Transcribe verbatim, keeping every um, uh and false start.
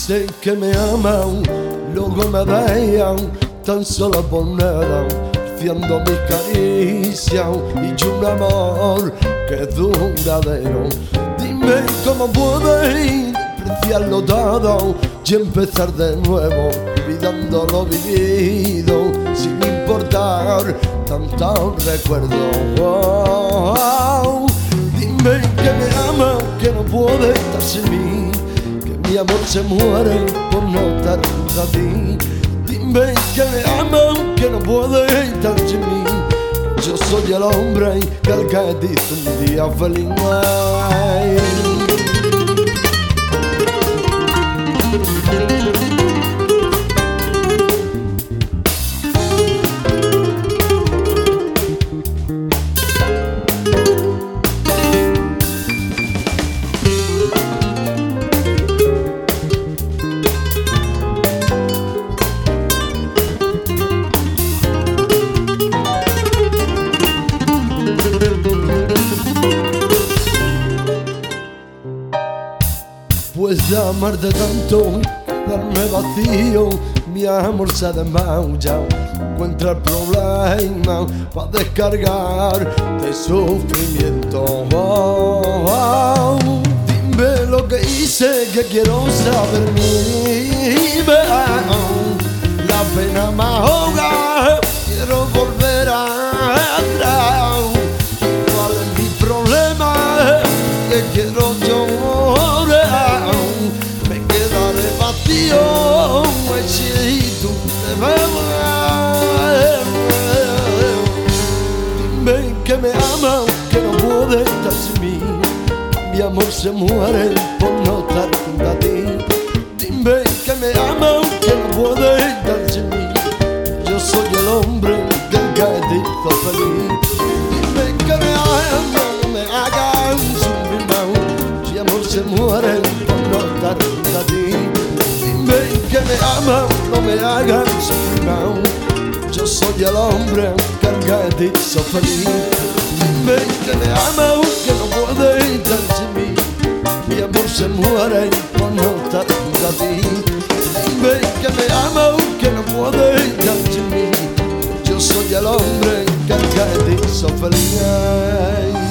Dicen que me aman, luego me dejan tan solo por nada, haciendo mis caricias y un amor que es duradero. Dime cómo puedes despreciarlo todo y empezar de nuevo, olvidando lo vivido, sin importar tantos recuerdos. Oh, oh. Dime que me amas, que no puedes estar sin mí, que mi amor se muere por no estar junto a ti. Dime que me amas, que no puedes estar sin mí. Yo soy el hombre que al que te hizo un día feliz. Ay. Pues de amarte tanto, quedarme vacío, mi amor se ha desmayado. Encuentra el problema para descargar de sufrimiento. Oh, oh. Dime lo que hice, que quiero saber mi la pena me ahoga, quiero volver atrás. ¿Cuál es mi problema? Que quiero llorar, me quedaré vacío si tú te vas. Dime que me amas, que no puedes estar sin mí, mi amor se muere por no estar junto a ti. Dime que me amas, que no puedes estar sin mí, yo soy el hombre que el que te hizo feliz. Dime que me amas, no me hagas sufrir más, mi amor se muere por no estar junto a ti. Dime que me amas, no me hagas sufrir más, yo soy el hombre que el que te hizo feliz. Dime que me amas, que no puedes estar sin mí, mi amor se muere por no estar junto a ti. Dime que me amas, que no puedes estar sin mí, yo soy el hombre que el que te hizo feliz.